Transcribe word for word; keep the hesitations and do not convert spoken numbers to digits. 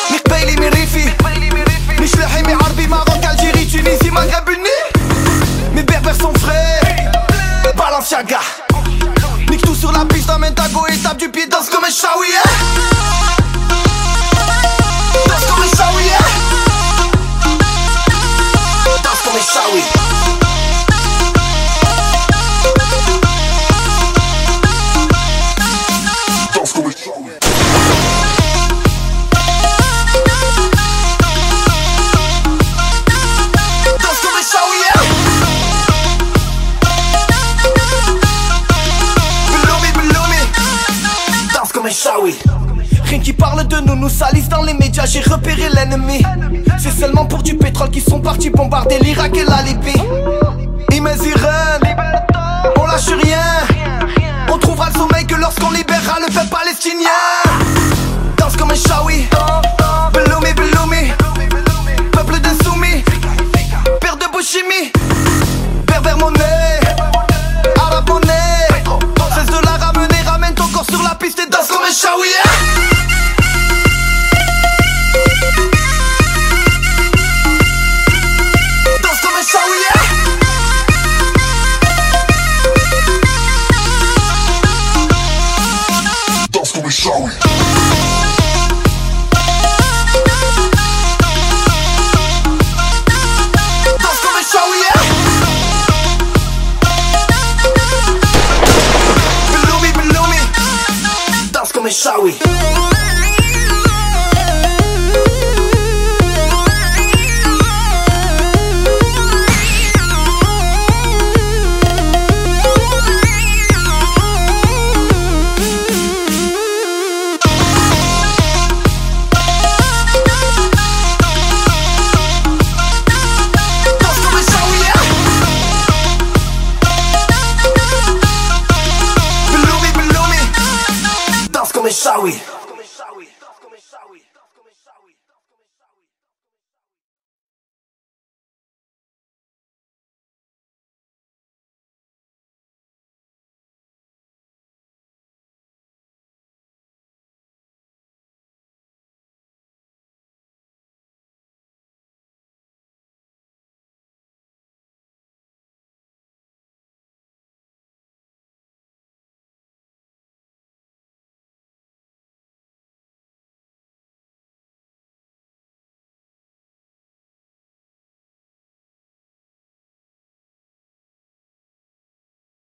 مي قبايلي مي ريفي مي شلاحي مي عربي ماروك الجيري تونيزي مغرب النيل مي berbères sont frais Balenciaga nique tout sur la piste, amène ta go et tape du pied, danse comme un shawi, yeah. Danse comme un shawi, yeah. Danse comme un shawi. Danse comme un shawi. Danse comme un shawi, yeah. Comme un shawi. Rien qui parle de nous, nous salissent dans les médias, j'ai repéré l'ennemi. C'est seulement pour du pétrole qu'ils sont partis bombarder l'Irak et la Libye. Imagine, on lâche rien. On trouvera le sommeil que lorsqu'on libérera le peuple palestinien. Danse comme un shawi. Beloumi, beloumi. Peuple d'insoumis. Père de Bouchimi. Pervers monnaie. Arabe monnaie. Cesse de la ramener, ramène ton corps sur la piste et danse comme un shawi, yeah. Danse comme un shawi, yeah. Danse comme un shawi. Danse comme un shawi, yeah. Comme un shawi. Shawi.